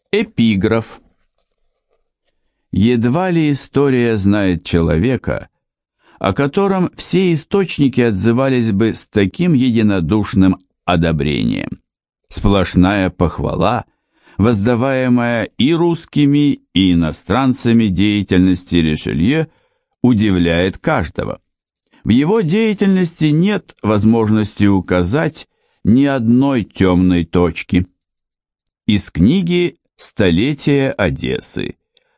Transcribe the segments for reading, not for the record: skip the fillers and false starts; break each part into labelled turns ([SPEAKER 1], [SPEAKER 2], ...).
[SPEAKER 1] Эпиграф. Едва ли история знает человека, о котором все источники отзывались бы с таким единодушным одобрением. Сплошная похвала, воздаваемая и русскими, и иностранцами деятельности Ришелье, удивляет каждого. В его деятельности нет возможности указать ни одной темной точки. Из книги «Столетие Одессы»,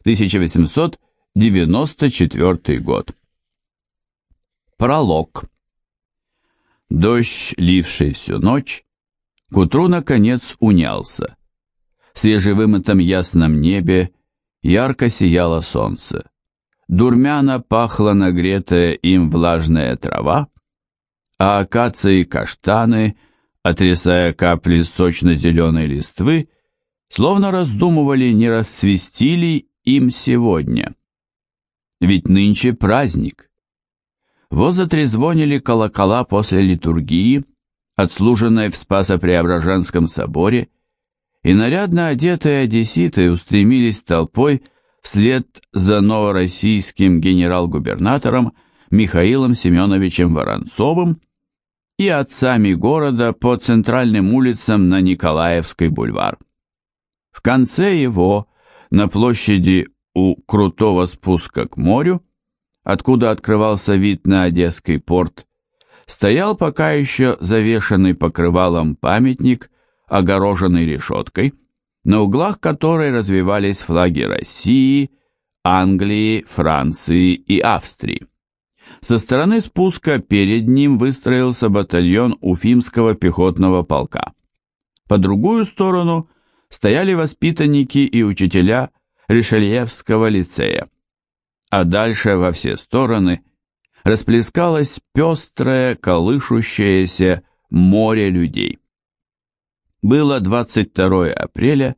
[SPEAKER 1] 1894 год. Пролог. Дождь, ливший всю ночь, к утру наконец унялся. В свежевымытом ясном небе ярко сияло солнце. Дурмяно пахла нагретая им влажная трава, а акации и каштаны, отрясая капли сочно-зеленой листвы, словно раздумывали, не расцвести ли им сегодня. Ведь нынче праздник. Вот затрезвонили колокола после литургии, отслуженной в Спасо-Преображенском соборе, и нарядно одетые одесситы устремились толпой вслед за новороссийским генерал-губернатором Михаилом Семеновичем Воронцовым и отцами города по центральным улицам на Николаевский бульвар. В конце его, на площади у крутого спуска к морю, откуда открывался вид на Одесский порт, стоял пока еще завешенный покрывалом памятник, огороженный решеткой, на углах которой развивались флаги России, Англии, Франции и Австрии. Со стороны спуска перед ним выстроился батальон Уфимского пехотного полка. По другую сторону стояли воспитанники и учителя Ришельевского лицея, а дальше во все стороны расплескалось пестрое, колышущееся море людей. Было 22 апреля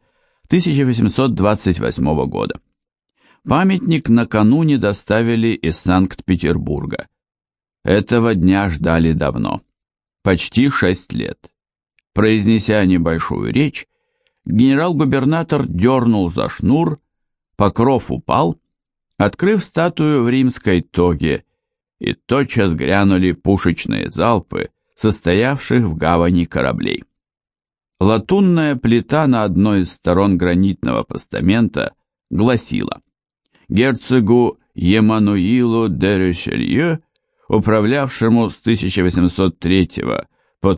[SPEAKER 1] 1828 года. Памятник накануне доставили из Санкт-Петербурга. Этого дня ждали давно, почти 6 лет. Произнеся небольшую речь, генерал-губернатор дернул за шнур, покров упал, открыв статую в римской тоге, и тотчас грянули пушечные залпы, состоявших в гавани кораблей. Латунная плита на одной из сторон гранитного постамента гласила: герцогу Емануилу де Ришелье, управлявшему с 1803 по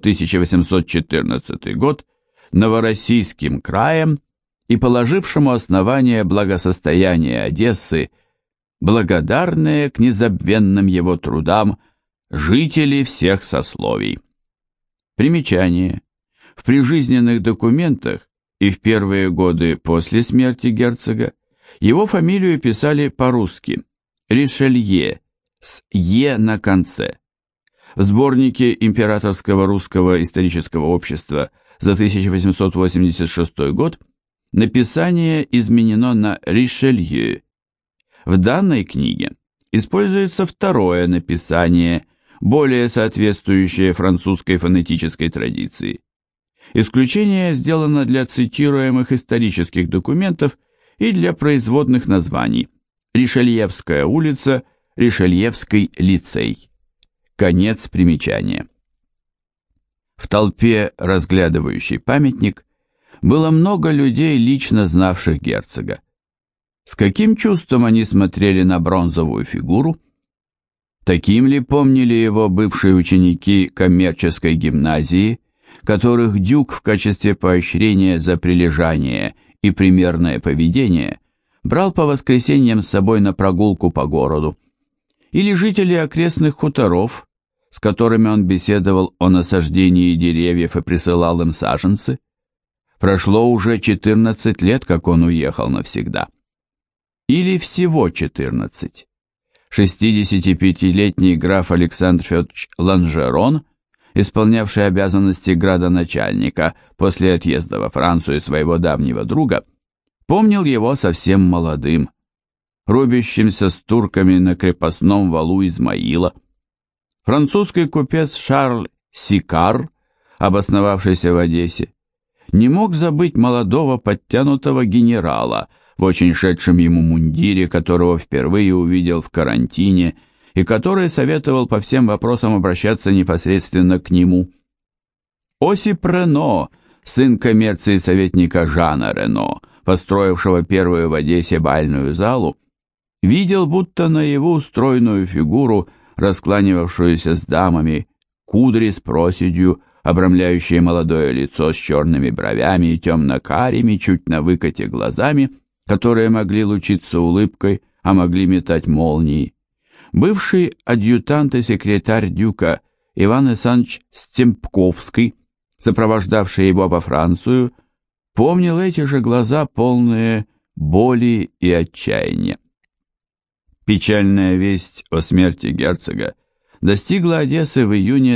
[SPEAKER 1] 1814 год Новороссийским краем и положившему основание благосостояния Одессы, благодарные к незабвенным его трудам жители всех сословий. Примечание. В прижизненных документах и в первые годы после смерти герцога его фамилию писали по-русски Ришелье с «е» на конце. В сборнике Императорского русского исторического общества за 1886 год написание изменено на Ришелье. В данной книге используется второе написание, более соответствующее французской фонетической традиции. Исключение сделано для цитируемых исторических документов и для производных названий: Ришельевская улица, Ришельевский лицей. Конец примечания. В толпе, разглядывающей памятник, было много людей, лично знавших герцога. С каким чувством они смотрели на бронзовую фигуру? Таким ли помнили его бывшие ученики коммерческой гимназии, которых Дюк в качестве поощрения за прилежание и примерное поведение брал по воскресеньям с собой на прогулку по городу, или жители окрестных хуторов, с которыми он беседовал о насаждении деревьев и присылал им саженцы? Прошло уже 14 лет, как он уехал навсегда. Или всего 14. 65-летний граф Александр Федорович Ланжерон, исполнявший обязанности градоначальника после отъезда во Францию своего давнего друга, помнил его совсем молодым, рубящимся с турками на крепостном валу Измаила. Французский купец Шарль Сикар, обосновавшийся в Одессе, Не мог забыть молодого подтянутого генерала в очень шедшем ему мундире, которого впервые увидел в карантине и который советовал по всем вопросам обращаться непосредственно к нему. Осип Рено, сын коммерции советника Жана Рено, построившего первую в Одессе бальную залу, видел будто наяву стройную фигуру, раскланивавшуюся с дамами, кудри с проседью, обрамляющие молодое лицо с черными бровями и темно-карими, чуть на выкате глазами, которые могли лучиться улыбкой, а могли метать молнии. Бывший адъютант и секретарь дюка Иван Александрович Стемпковский, сопровождавший его во Францию, помнил эти же глаза, полные боли и отчаяния. Печальная весть о смерти герцога достигла Одессы в июне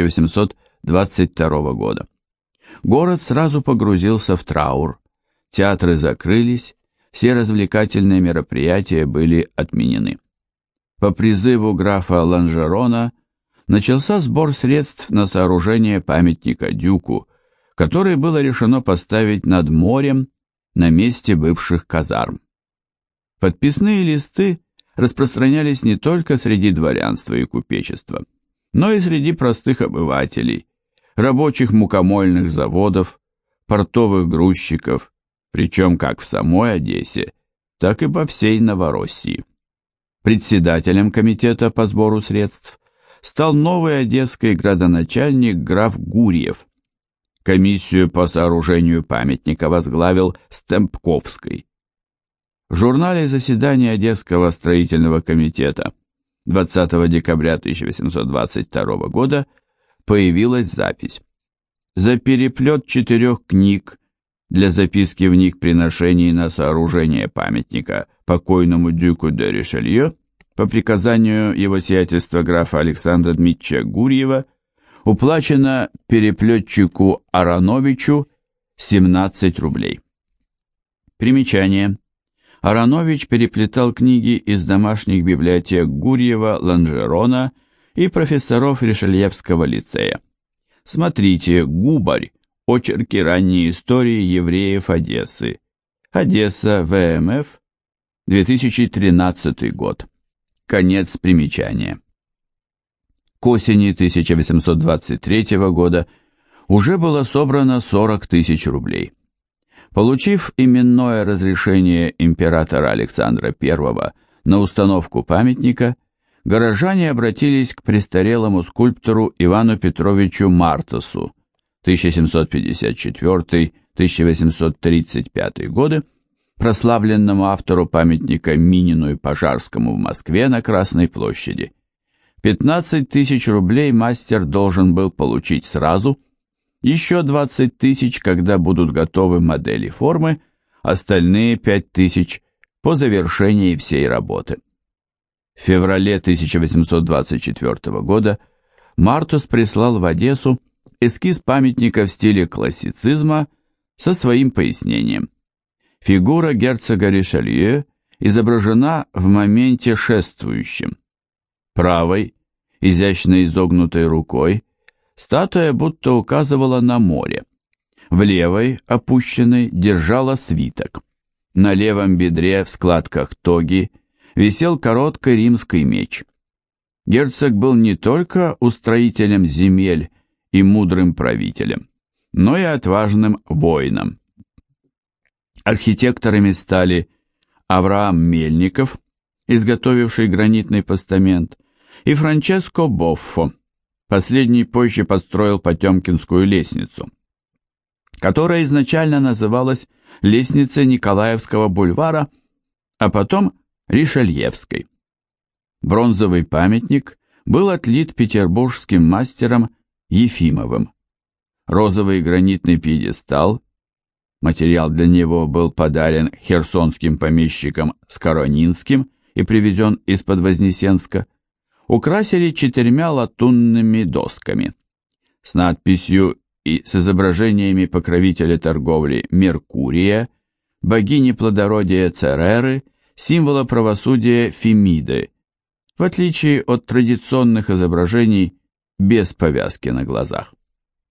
[SPEAKER 1] 1822 года. Город сразу погрузился в траур, театры закрылись, все развлекательные мероприятия были отменены. По призыву графа Ланжерона начался сбор средств на сооружение памятника Дюку, который было решено поставить над морем на месте бывших казарм. Подписные листы распространялись не только среди дворянства и купечества, но и среди простых обывателей, рабочих мукомольных заводов, портовых грузчиков, причем как в самой Одессе, так и по всей Новороссии. Председателем комитета по сбору средств стал новый одесский градоначальник граф Гурьев. Комиссию по сооружению памятника возглавил Стемпковский. В журнале заседания Одесского строительного комитета 20 декабря 1822 года появилась запись. За переплет 4 книг для записки в них приношений на сооружение памятника покойному дюку де Ришелье по приказанию его сиятельства графа Александра Дмитриевича Гурьева уплачено переплетчику Ароновичу 17 рублей. Примечание. Аронович переплетал книги из домашних библиотек Гурьева, Ланжерона и профессоров Ришельевского лицея. Смотрите «Губарь. Очерки ранней истории евреев Одессы». Одесса, ВМФ, 2013 год. Конец примечания. К осени 1823 года уже было собрано 40 тысяч рублей. Получив именное разрешение императора Александра I на установку памятника, горожане обратились к престарелому скульптору Ивану Петровичу Мартасу 1754-1835 годы, прославленному автору памятника Минину и Пожарскому в Москве на Красной площади. 15 тысяч рублей мастер должен был получить сразу, еще 20 тысяч, когда будут готовы модели формы, остальные 5 тысяч по завершении всей работы. В феврале 1824 года Мартас прислал в Одессу эскиз памятника в стиле классицизма со своим пояснением. Фигура герцога Ришелье изображена в моменте шествующем. Правой, изящно изогнутой рукой, статуя будто указывала на море. В левой, опущенной, держала свиток. На левом бедре в складках тоги висел короткий римский меч. Герцог был не только устроителем земель и мудрым правителем, но и отважным воином. Архитекторами стали Авраам Мельников, изготовивший гранитный постамент, и Франческо Боффо, последний позже построил Потемкинскую лестницу, которая изначально называлась лестницей Николаевского бульвара, а потом Ришельевской. Бронзовый памятник был отлит петербургским мастером Ефимовым. Розовый гранитный пьедестал, материал для него был подарен херсонским помещиком Скоронинским и привезен из-под Вознесенска, украсили 4 латунными досками с надписью и с изображениями покровителя торговли Меркурия, богини плодородия Цереры, символа правосудия Фемиды, в отличие от традиционных изображений без повязки на глазах.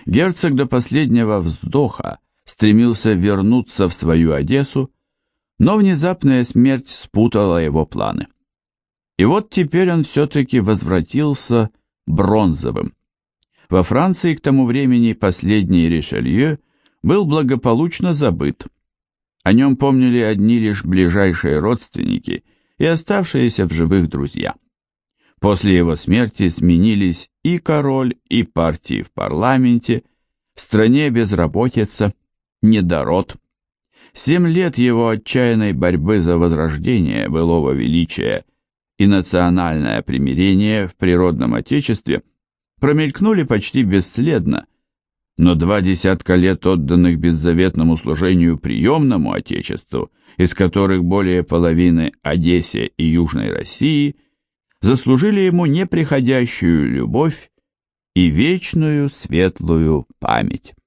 [SPEAKER 1] Герцог до последнего вздоха стремился вернуться в свою Одессу, но внезапная смерть спутала его планы. И вот теперь он все-таки возвратился Бронзовым. Во Франции к тому времени последний Ришелье был благополучно забыт. О нем помнили одни лишь ближайшие родственники и оставшиеся в живых друзья. После его смерти сменились и король, и партии в парламенте, в стране безработица, недород. 7 лет его отчаянной борьбы за возрождение былого величия и национальное примирение в природном отечестве промелькнули почти бесследно, но 20 лет, отданных беззаветному служению приемному отечеству, из которых более половины Одессе и Южной России, заслужили ему неприходящую любовь и вечную светлую память.